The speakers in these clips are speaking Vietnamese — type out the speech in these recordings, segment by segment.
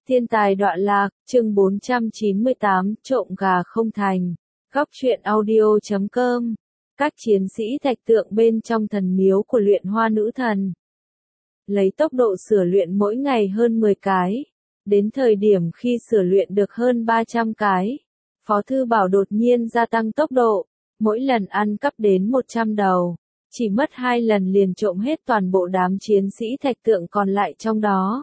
Thiên tài đọa lạc, chương 498, trộm gà không thành. Góc truyện audio.com. Các chiến sĩ thạch tượng bên trong thần miếu của luyện hoa nữ thần. Lấy tốc độ sửa luyện mỗi ngày hơn 10 cái. Đến thời điểm khi sửa luyện được hơn 300 cái, Phó Thư Bảo đột nhiên gia tăng tốc độ, mỗi lần ăn cắp đến 100 đầu. Chỉ mất 2 lần liền trộm hết toàn bộ đám chiến sĩ thạch tượng còn lại trong đó.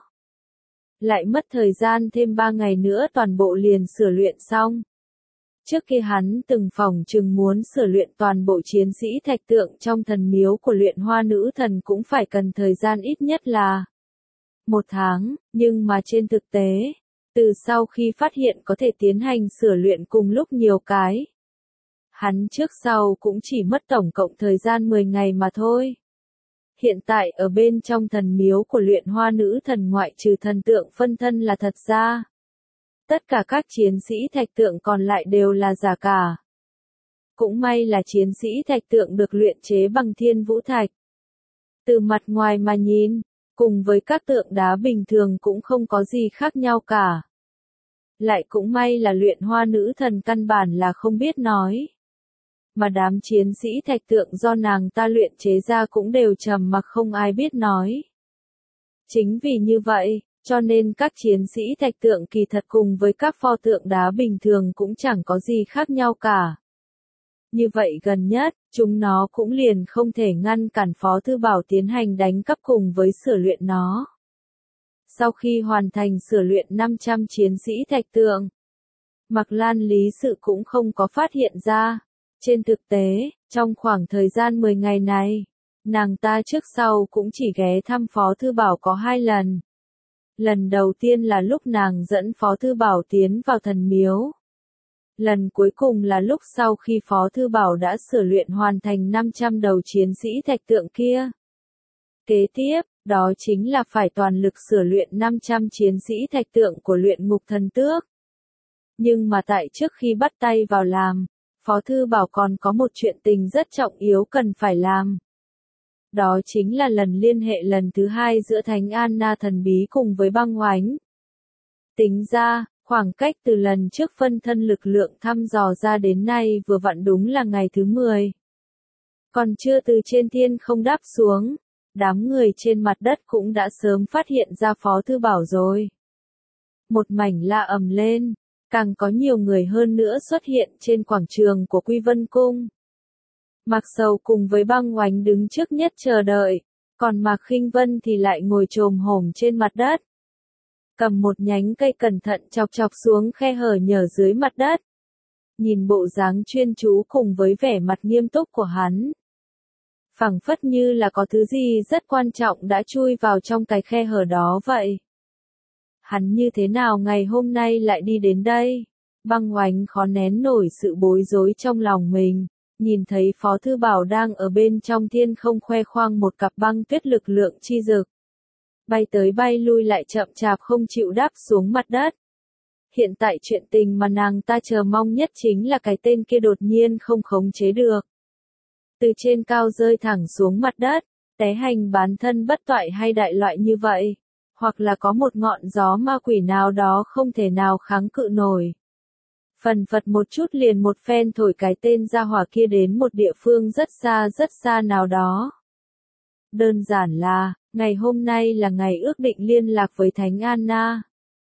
Lại mất thời gian thêm 3 ngày nữa toàn bộ liền sửa luyện xong. Trước kia hắn từng phỏng chừng muốn sửa luyện toàn bộ chiến sĩ thạch tượng trong thần miếu của luyện hoa nữ thần cũng phải cần thời gian ít nhất là 1 tháng, nhưng mà trên thực tế, từ sau khi phát hiện có thể tiến hành sửa luyện cùng lúc nhiều cái, hắn trước sau cũng chỉ mất tổng cộng thời gian 10 ngày mà thôi. Hiện tại ở bên trong thần miếu của luyện hoa nữ thần ngoại trừ thần tượng phân thân là thật ra. Tất cả các chiến sĩ thạch tượng còn lại đều là giả cả. Cũng may là chiến sĩ thạch tượng được luyện chế bằng thiên vũ thạch. Từ mặt ngoài mà nhìn, cùng với các tượng đá bình thường cũng không có gì khác nhau cả. Lại cũng may là luyện hoa nữ thần căn bản là không biết nói. Mà đám chiến sĩ thạch tượng do nàng ta luyện chế ra cũng đều trầm mặc không ai biết nói. Chính vì như vậy, cho nên các chiến sĩ thạch tượng kỳ thật cùng với các pho tượng đá bình thường cũng chẳng có gì khác nhau cả. Như vậy gần nhất, chúng nó cũng liền không thể ngăn cản Phó Thư Bảo tiến hành đánh cắp cùng với sửa luyện nó. Sau khi hoàn thành sửa luyện 500 chiến sĩ thạch tượng, Mạc Lan lý sự cũng không có phát hiện ra. Trên thực tế, trong khoảng thời gian 10 ngày này, nàng ta trước sau cũng chỉ ghé thăm Phó Thư Bảo có 2 lần. Lần đầu tiên là lúc nàng dẫn Phó Thư Bảo tiến vào thần miếu. Lần cuối cùng là lúc sau khi Phó Thư Bảo đã sửa luyện hoàn thành 500 đầu chiến sĩ thạch tượng kia. Kế tiếp, đó chính là phải toàn lực sửa luyện 500 chiến sĩ thạch tượng của luyện ngục thần tước. Nhưng mà tại trước khi bắt tay vào làm, Phó Thư Bảo còn có một chuyện tình rất trọng yếu cần phải làm. Đó chính là lần liên hệ lần thứ 2 giữa Thánh Anna thần bí cùng với băng oánh. Tính ra, khoảng cách từ lần trước phân thân lực lượng thăm dò ra đến nay vừa vặn đúng là ngày thứ 10. Còn chưa từ trên thiên không đáp xuống, đám người trên mặt đất cũng đã sớm phát hiện ra Phó Thư Bảo rồi. Một mảnh la ầm lên. Càng có nhiều người hơn nữa xuất hiện trên quảng trường của Quy Vân Cung. Mạc Sầu cùng với băng oánh đứng trước nhất chờ đợi, còn Mạc Khinh Vân thì lại ngồi chồm hổm trên mặt đất. Cầm một nhánh cây cẩn thận chọc chọc xuống khe hở nhở dưới mặt đất. Nhìn bộ dáng chuyên chú cùng với vẻ mặt nghiêm túc của hắn. Phảng phất như là có thứ gì rất quan trọng đã chui vào trong cái khe hở đó vậy. Hắn như thế nào ngày hôm nay lại đi đến đây? Băng oánh khó nén nổi sự bối rối trong lòng mình, nhìn thấy Phó Thư Bảo đang ở bên trong thiên không khoe khoang một cặp băng tuyết lực lượng chi dực. Bay tới bay lui lại chậm chạp không chịu đáp xuống mặt đất. Hiện tại chuyện tình mà nàng ta chờ mong nhất chính là cái tên kia đột nhiên không khống chế được. Từ trên cao rơi thẳng xuống mặt đất, té hành bán thân bất toại hay đại loại như vậy. Hoặc là có một ngọn gió ma quỷ nào đó không thể nào kháng cự nổi. Phần phật một chút liền một phen thổi cái tên gia hỏa kia đến một địa phương rất xa nào đó. Đơn giản là, ngày hôm nay là ngày ước định liên lạc với Thánh Anna.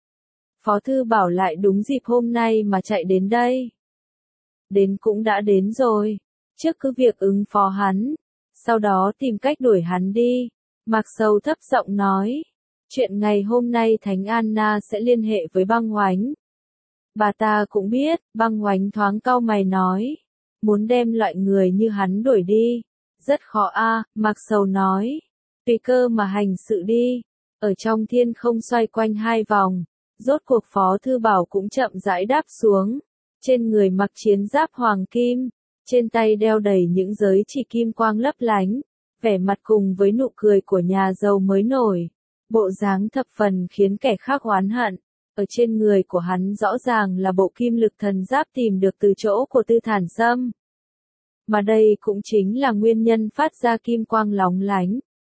Phó Thư Bảo lại đúng dịp hôm nay mà chạy đến đây. Đến cũng đã đến rồi, trước cứ việc ứng phó hắn, sau đó tìm cách đuổi hắn đi. Mạc Sầu thấp giọng nói. Chuyện ngày hôm nay Thánh Anna sẽ liên hệ với băng oánh. Bà ta cũng biết, băng oánh thoáng cau mày nói. Muốn đem loại người như hắn đuổi đi. Rất khó a, Mạc Sầu nói. Tùy cơ mà hành sự đi. Ở trong thiên không xoay quanh 2 vòng. Rốt cuộc Phó Thư Bảo cũng chậm rãi đáp xuống. Trên người mặc chiến giáp hoàng kim. Trên tay đeo đầy những giới chỉ kim quang lấp lánh. Vẻ mặt cùng với nụ cười của nhà giàu mới nổi. Bộ dáng thập phần khiến kẻ khác oán hận. Ở trên người của hắn rõ ràng là bộ kim lực thần giáp tìm được từ chỗ của Tư Thản Sâm. Mà đây cũng chính là nguyên nhân phát ra kim quang lóng lánh.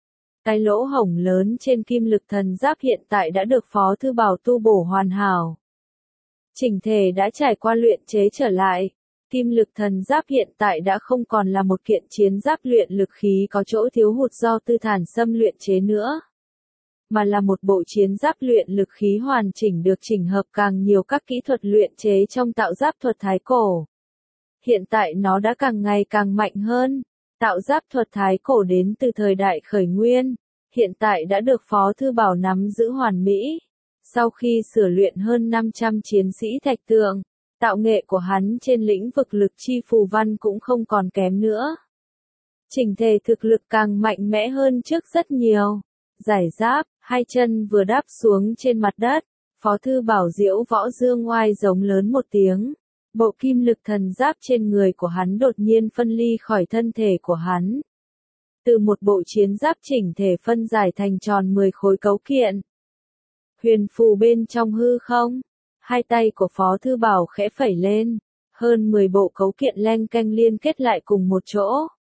Cái lỗ hổng lớn trên kim lực thần giáp hiện tại đã được Phó Thư Bảo tu bổ hoàn hảo. Chỉnh thể đã trải qua luyện chế trở lại. Kim lực thần giáp hiện tại đã không còn là một kiện chiến giáp luyện lực khí có chỗ thiếu hụt do Tư Thản Sâm luyện chế nữa, mà là một bộ chiến giáp luyện lực khí hoàn chỉnh được chỉnh hợp càng nhiều các kỹ thuật luyện chế trong tạo giáp thuật Thái Cổ. Hiện tại nó đã càng ngày càng mạnh hơn. Tạo giáp thuật Thái Cổ đến từ thời đại khởi nguyên, hiện tại đã được Phó Thư Bảo nắm giữ hoàn mỹ. Sau khi sửa luyện hơn 500 chiến sĩ thạch tượng, tạo nghệ của hắn trên lĩnh vực lực chi phù văn cũng không còn kém nữa. Chỉnh thể thực lực càng mạnh mẽ hơn trước rất nhiều. Giải giáp, hai chân vừa đáp xuống trên mặt đất, Phó Thư Bảo diễu võ dương oai giống lớn một tiếng. Bộ kim lực thần giáp trên người của hắn đột nhiên phân ly khỏi thân thể của hắn. Từ một bộ chiến giáp chỉnh thể phân giải thành tròn 10 khối cấu kiện. Huyền phù bên trong hư không, hai tay của Phó Thư Bảo khẽ phẩy lên, hơn 10 bộ cấu kiện leng keng liên kết lại cùng một chỗ,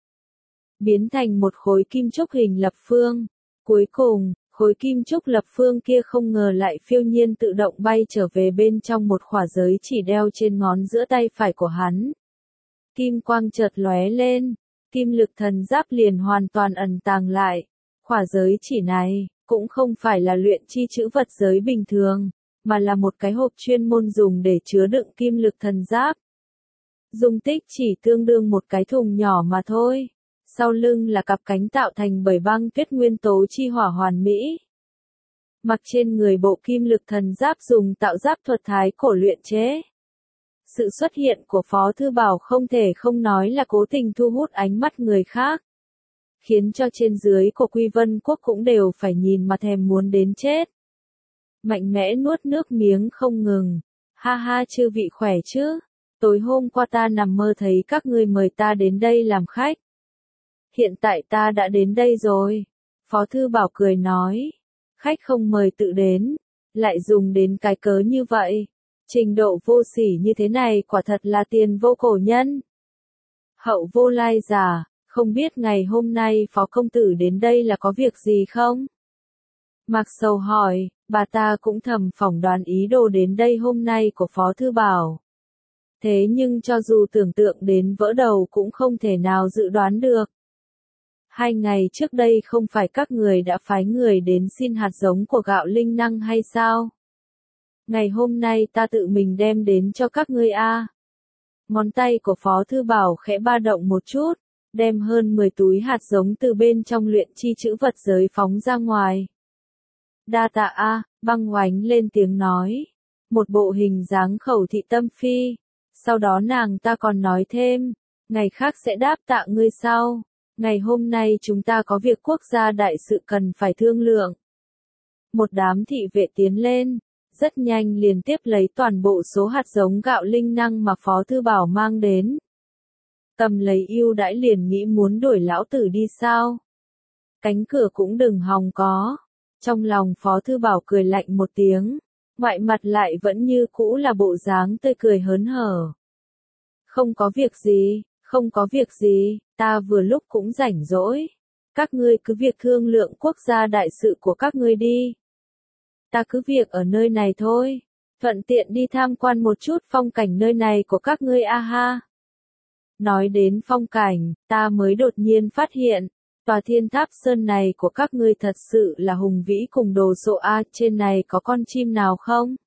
biến thành một khối kim trúc hình lập phương. Cuối cùng, khối kim trúc lập phương kia không ngờ lại phiêu nhiên tự động bay trở về bên trong một khỏa giới chỉ đeo trên ngón giữa tay phải của hắn. Kim quang chợt lóe lên, kim lực thần giáp liền hoàn toàn ẩn tàng lại. Khỏa giới chỉ này cũng không phải là luyện chi chữ vật giới bình thường, mà là một cái hộp chuyên môn dùng để chứa đựng kim lực thần giáp. Dung tích chỉ tương đương một cái thùng nhỏ mà thôi. Sau lưng là cặp cánh tạo thành bởi băng tuyết nguyên tố chi hỏa hoàn mỹ. Mặc trên người bộ kim lực thần giáp dùng tạo giáp thuật Thái Cổ luyện chế. Sự xuất hiện của Phó Thư Bảo không thể không nói là cố tình thu hút ánh mắt người khác, khiến cho trên dưới của Quy Vân Quốc cũng đều phải nhìn mà thèm muốn đến chết. Mạnh mẽ nuốt nước miếng không ngừng. Ha ha, chư vị khỏe chứ? Tối hôm qua ta nằm mơ thấy các ngươi mời ta đến đây làm khách. Hiện tại ta đã đến đây rồi. Phó Thư Bảo cười nói. Khách không mời tự đến, lại dùng đến cái cớ như vậy. Trình độ vô sỉ như thế này quả thật là tiền vô cổ nhân. Hậu vô lai giả, không biết ngày hôm nay Phó Công Tử đến đây là có việc gì không? Mạc Sầu hỏi, bà ta cũng thầm phỏng đoán ý đồ đến đây hôm nay của Phó Thư Bảo. Thế nhưng cho dù tưởng tượng đến vỡ đầu cũng không thể nào dự đoán được. 2 ngày trước đây không phải các người đã phái người đến xin hạt giống của gạo linh năng hay sao? Ngày hôm nay ta tự mình đem đến cho các ngươi a. Ngón tay của Phó Thư Bảo khẽ ba động một chút, đem hơn 10 túi hạt giống từ bên trong luyện chi chữ vật giới phóng ra ngoài. Đa tạ a, Băng Oánh lên tiếng nói. Một bộ hình dáng khẩu thị tâm phi. Sau đó nàng ta còn nói thêm, ngày khác sẽ đáp tạ ngươi sau. Ngày hôm nay chúng ta có việc quốc gia đại sự cần phải thương lượng. Một đám thị vệ tiến lên, rất nhanh liền tiếp lấy toàn bộ số hạt giống gạo linh năng mà Phó Thư Bảo mang đến. Cầm lấy ưu đãi liền nghĩ muốn đuổi lão tử đi sao? Cánh cửa cũng đừng hòng có. Trong lòng Phó Thư Bảo cười lạnh một tiếng, ngoại mặt lại vẫn như cũ là bộ dáng tươi cười hớn hở. Không có việc gì, không có việc gì, ta vừa lúc cũng rảnh rỗi. Các ngươi cứ việc thương lượng quốc gia đại sự của các ngươi đi. Ta cứ việc ở nơi này thôi, thuận tiện đi tham quan một chút phong cảnh nơi này của các ngươi a ha. Nói đến phong cảnh, ta mới đột nhiên phát hiện, tòa thiên tháp sơn này của các ngươi thật sự là hùng vĩ cùng đồ sộ a, trên này có con chim nào không?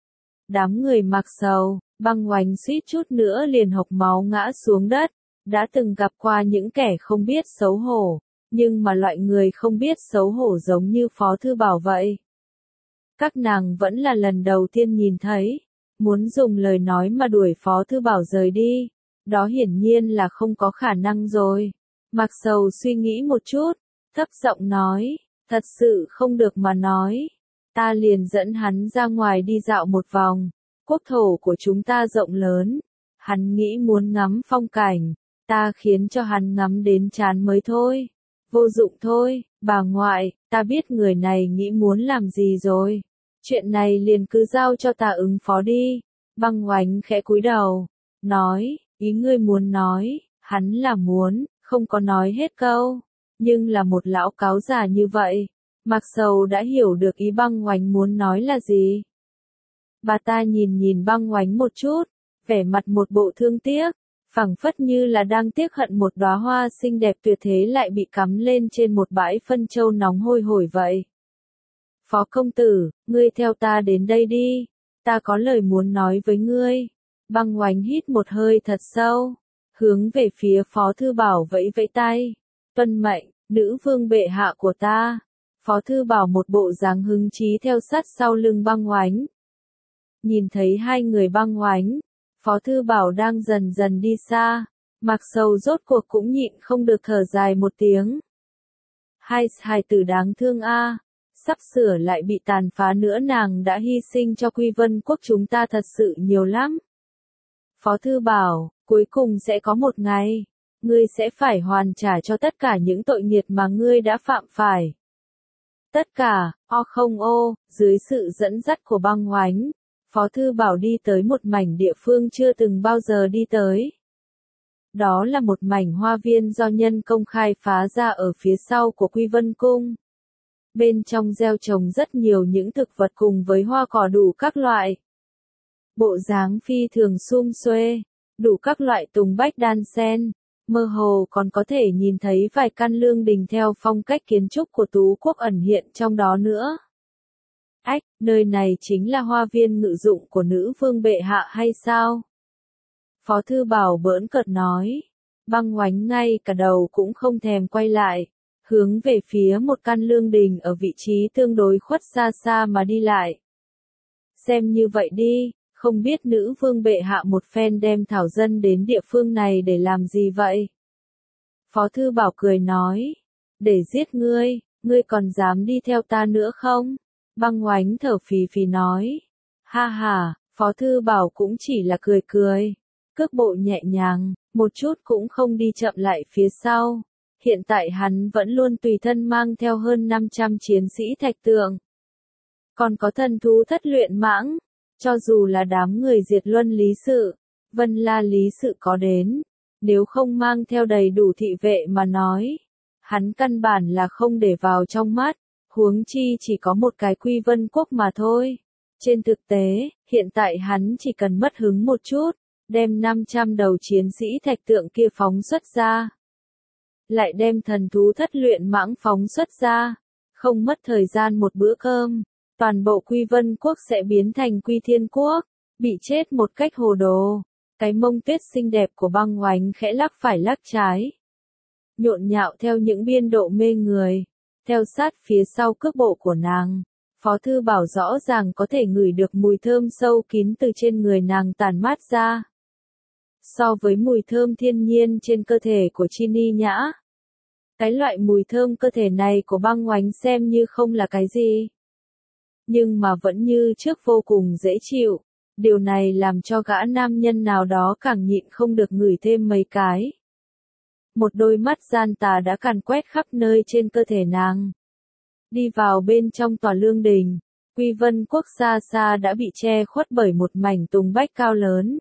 Đám người Mạc Sầu, Băng Oánh suýt chút nữa liền hộc máu ngã xuống đất, đã từng gặp qua những kẻ không biết xấu hổ, nhưng mà loại người không biết xấu hổ giống như Phó Thư Bảo vậy. Các nàng vẫn là lần đầu tiên nhìn thấy, muốn dùng lời nói mà đuổi Phó Thư Bảo rời đi, đó hiển nhiên là không có khả năng rồi. Mạc Sầu suy nghĩ một chút, thấp giọng nói, thật sự không được mà nói. Ta liền dẫn hắn ra ngoài đi dạo một vòng, quốc thổ của chúng ta rộng lớn, hắn nghĩ muốn ngắm phong cảnh, ta khiến cho hắn ngắm đến chán mới thôi. Vô dụng thôi, bà ngoại, ta biết người này nghĩ muốn làm gì rồi. Chuyện này liền cứ giao cho ta ứng phó đi. Băng Oánh khẽ cúi đầu, nói, ý ngươi muốn nói, hắn là muốn, không có nói hết câu. Nhưng là một lão cáo già như vậy, Mạc Sầu đã hiểu được ý Băng Oánh muốn nói là gì. Bà ta nhìn Băng Oánh một chút, vẻ mặt một bộ thương tiếc, phảng phất như là đang tiếc hận một đóa hoa xinh đẹp tuyệt thế lại bị cắm lên trên một bãi phân châu nóng hôi hổi vậy. Phó công tử, ngươi theo ta đến đây đi, ta có lời muốn nói với ngươi. Băng Oánh hít một hơi thật sâu, hướng về phía Phó Thư Bảo vẫy vẫy tay. Tuân mệnh, nữ vương bệ hạ của ta. Phó Thư Bảo một bộ dáng hứng chí theo sát sau lưng Băng Oánh. Nhìn thấy hai người Băng Oánh, Phó Thư Bảo đang dần dần đi xa, Mạc Sầu rốt cuộc cũng nhịn không được thở dài một tiếng. Hai hài tử đáng thương a, sắp sửa lại bị tàn phá nữa, nàng đã hy sinh cho Quy Vân quốc chúng ta thật sự nhiều lắm. Phó Thư Bảo, cuối cùng sẽ có một ngày, ngươi sẽ phải hoàn trả cho tất cả những tội nghiệt mà ngươi đã phạm phải. Tất cả, dưới sự dẫn dắt của Băng Oánh, Phó Thư Bảo đi tới một mảnh địa phương chưa từng bao giờ đi tới. Đó là một mảnh hoa viên do nhân công khai phá ra ở phía sau của Quy Vân Cung. Bên trong gieo trồng rất nhiều những thực vật cùng với hoa cỏ đủ các loại. Bộ dáng phi thường sum xuê, đủ các loại tùng bách đan sen, mơ hồ còn có thể nhìn thấy vài căn lương đình theo phong cách kiến trúc của Tú Quốc ẩn hiện trong đó nữa. Ách, nơi này chính là hoa viên ngự dụng của nữ vương bệ hạ hay sao? Phó Thư Bảo bỡn cợt nói. Băng Oánh ngay cả đầu cũng không thèm quay lại, hướng về phía một căn lương đình ở vị trí tương đối khuất xa xa mà đi lại. Xem như vậy đi, không biết nữ vương bệ hạ một phen đem thảo dân đến địa phương này để làm gì vậy? Phó Thư Bảo cười nói. Để giết ngươi, ngươi còn dám đi theo ta nữa không? Băng Oánh thở phì phì nói. Ha ha, Phó Thư Bảo cũng chỉ là cười cười. Cước bộ nhẹ nhàng, một chút cũng không đi chậm lại phía sau. Hiện tại hắn vẫn luôn tùy thân mang theo hơn 500 chiến sĩ thạch tượng. Còn có thần thú thất luyện mãng. Cho dù là đám người diệt luân lý sự, Vân La lý sự có đến. Nếu không mang theo đầy đủ thị vệ mà nói. Hắn căn bản là không để vào trong mắt. Huống chi chỉ có một cái Quy Vân quốc mà thôi. Trên thực tế, hiện tại hắn chỉ cần mất hứng một chút, đem 500 đầu chiến sĩ thạch tượng kia phóng xuất ra. Lại đem thần thú thất luyện mãng phóng xuất ra. Không mất thời gian một bữa cơm, toàn bộ Quy Vân quốc sẽ biến thành Quy Thiên quốc, bị chết một cách hồ đồ. Cái mông tuyết xinh đẹp của Băng Oánh khẽ lắc phải lắc trái. Nhộn nhạo theo những biên độ mê người. Theo sát phía sau cước bộ của nàng, Phó Thư Bảo rõ ràng có thể ngửi được mùi thơm sâu kín từ trên người nàng tản mát ra. So với mùi thơm thiên nhiên trên cơ thể của Chini Nhã, cái loại mùi thơm cơ thể này của Băng Oánh xem như không là cái gì. Nhưng mà vẫn như trước vô cùng dễ chịu, điều này làm cho gã nam nhân nào đó càng nhịn không được ngửi thêm mấy cái. Một đôi mắt gian tà đã càn quét khắp nơi trên cơ thể nàng. Đi vào bên trong tòa lương đình, Quy Vân quốc xa xa đã bị che khuất bởi một mảnh tùng bách cao lớn.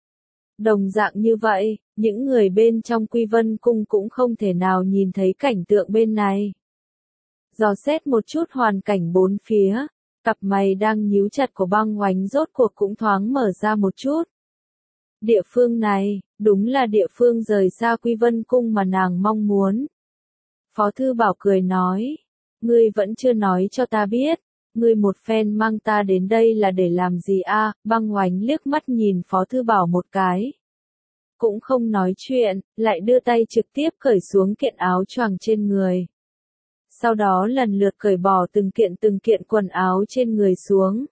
Đồng dạng như vậy, những người bên trong Quy Vân cung cũng không thể nào nhìn thấy cảnh tượng bên này. Dò xét một chút hoàn cảnh bốn phía, cặp mày đang nhíu chặt của Băng Oánh rốt cuộc cũng thoáng mở ra một chút. Địa phương này, đúng là địa phương rời xa Quy Vân cung mà nàng mong muốn. Phó Thư Bảo cười nói, ngươi vẫn chưa nói cho ta biết, ngươi một phen mang ta đến đây là để làm gì a? Băng Oánh liếc mắt nhìn Phó Thư Bảo một cái. Cũng không nói chuyện, lại đưa tay trực tiếp cởi xuống kiện áo choàng trên người. Sau đó lần lượt cởi bỏ từng kiện quần áo trên người xuống.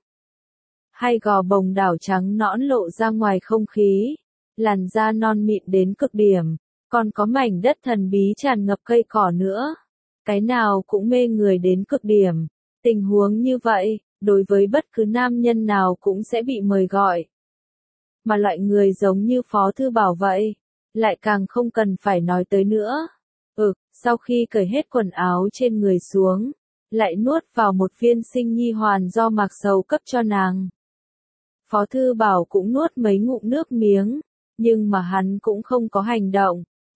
Hai gò bồng đảo trắng nõn lộ ra ngoài không khí, làn da non mịn đến cực điểm, còn có mảnh đất thần bí tràn ngập cây cỏ nữa. Cái nào cũng mê người đến cực điểm. Tình huống như vậy, đối với bất cứ nam nhân nào cũng sẽ bị mời gọi. Mà loại người giống như Phó Thư Bảo vậy, lại càng không cần phải nói tới nữa. Sau khi cởi hết quần áo trên người xuống, lại nuốt vào một viên sinh nhi hoàn do Mạc Sầu cấp cho nàng. Phó Thư Bảo cũng nuốt mấy ngụm nước miếng, nhưng mà hắn cũng không có hành động,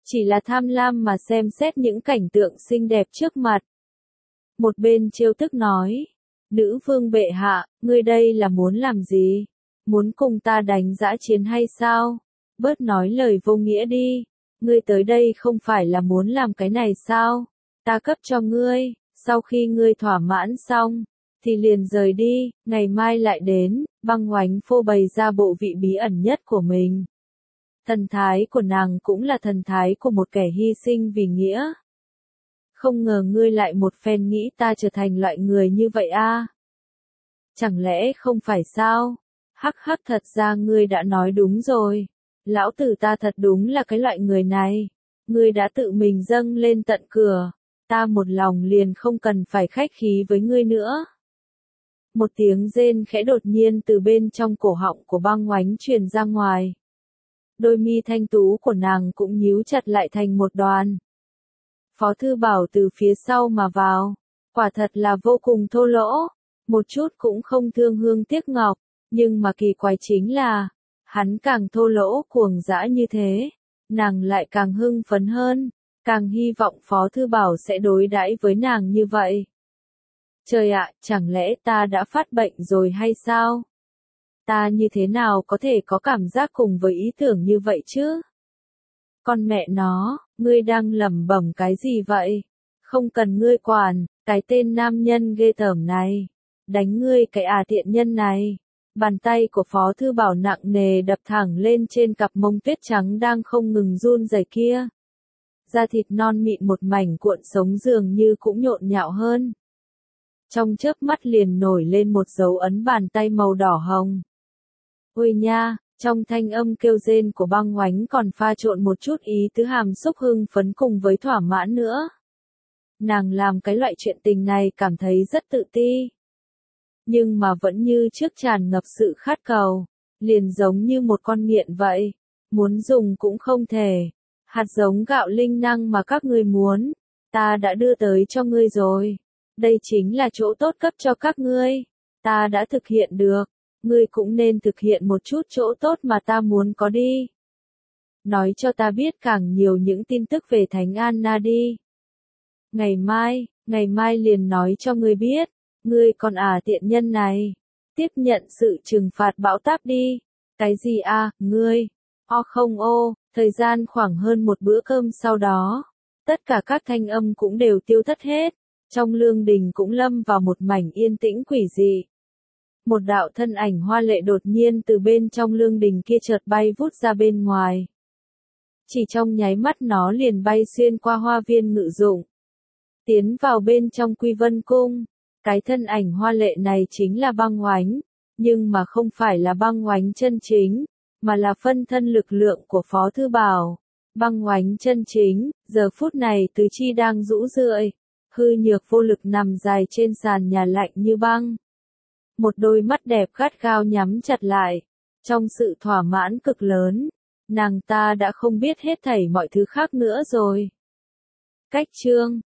chỉ là tham lam mà xem xét những cảnh tượng xinh đẹp trước mặt. Một bên trêu tức nói, nữ vương bệ hạ, ngươi đây là muốn làm gì? Muốn cùng ta đánh dã chiến hay sao? Bớt nói lời vô nghĩa đi, ngươi tới đây không phải là muốn làm cái này sao? Ta cấp cho ngươi, sau khi ngươi thỏa mãn xong, thì liền rời đi, ngày mai lại đến. Băng Oánh phô bày ra bộ vị bí ẩn nhất của mình. Thần thái của nàng cũng là thần thái của một kẻ hy sinh vì nghĩa. Không ngờ ngươi lại một phen nghĩ ta trở thành loại người như vậy a? Chẳng lẽ không phải sao? Hắc hắc, thật ra ngươi đã nói đúng rồi. Lão tử ta thật đúng là cái loại người này. Ngươi đã tự mình dâng lên tận cửa. Ta một lòng liền không cần phải khách khí với ngươi nữa. Một tiếng rên khẽ đột nhiên từ bên trong cổ họng của Băng Oánh truyền ra ngoài. Đôi mi thanh tú của nàng cũng nhíu chặt lại thành một đoàn. Phó Thư Bảo từ phía sau mà vào. Quả thật là vô cùng thô lỗ. Một chút cũng không thương hương tiếc ngọc. Nhưng mà kỳ quái chính là, hắn càng thô lỗ cuồng dã như thế, nàng lại càng hưng phấn hơn, càng hy vọng Phó Thư Bảo sẽ đối đãi với nàng như vậy. Trời ạ, chẳng lẽ ta đã phát bệnh rồi hay sao? Ta như thế nào có thể có cảm giác cùng với ý tưởng như vậy chứ? Con mẹ nó, ngươi đang lẩm bẩm cái gì vậy? Không cần ngươi quản, cái tên nam nhân ghê tởm này. Đánh ngươi cái tiện nhân này. Bàn tay của Phó Thư Bảo nặng nề đập thẳng lên trên cặp mông tuyết trắng đang không ngừng run rẩy kia. Da thịt non mịn một mảnh cuộn sống dường như cũng nhộn nhạo hơn. Trong chớp mắt liền nổi lên một dấu ấn bàn tay màu đỏ hồng. Ôi nha, trong thanh âm kêu rên của Băng Oánh còn pha trộn một chút ý tứ hàm xúc hưng phấn cùng với thỏa mãn nữa. Nàng làm cái loại chuyện tình này cảm thấy rất tự ti. Nhưng mà vẫn như trước tràn ngập sự khát cầu, liền giống như một con nghiện vậy, muốn dùng cũng không thể. Hạt giống gạo linh năng mà các ngươi muốn, ta đã đưa tới cho ngươi rồi. Đây chính là chỗ tốt cấp cho các ngươi, ta đã thực hiện được, ngươi cũng nên thực hiện một chút chỗ tốt mà ta muốn có đi. Nói cho ta biết càng nhiều những tin tức về Thánh Anna đi. Ngày mai liền nói cho ngươi biết. Ngươi còn tiện nhân này, tiếp nhận sự trừng phạt bão táp đi. Cái gì ngươi? Không thời gian khoảng hơn một bữa cơm sau đó, tất cả các thanh âm cũng đều tiêu thất hết, trong lương đình cũng lâm vào một mảnh yên tĩnh quỷ dị. Một đạo thân ảnh hoa lệ đột nhiên từ bên trong lương đình kia chợt bay vút ra bên ngoài. Chỉ trong nháy mắt nó liền bay xuyên qua hoa viên ngự dụng, tiến vào bên trong Quy Vân Cung. Cái thân ảnh hoa lệ này chính là Băng Oánh, nhưng mà không phải là Băng Oánh chân chính, mà là phân thân lực lượng của Phó Thư Bảo. Băng Oánh chân chính, giờ phút này tứ chi đang rũ rượi, hư nhược vô lực nằm dài trên sàn nhà lạnh như băng. Một đôi mắt đẹp gắt gao nhắm chặt lại, trong sự thỏa mãn cực lớn, nàng ta đã không biết hết thảy mọi thứ khác nữa rồi. Cách chương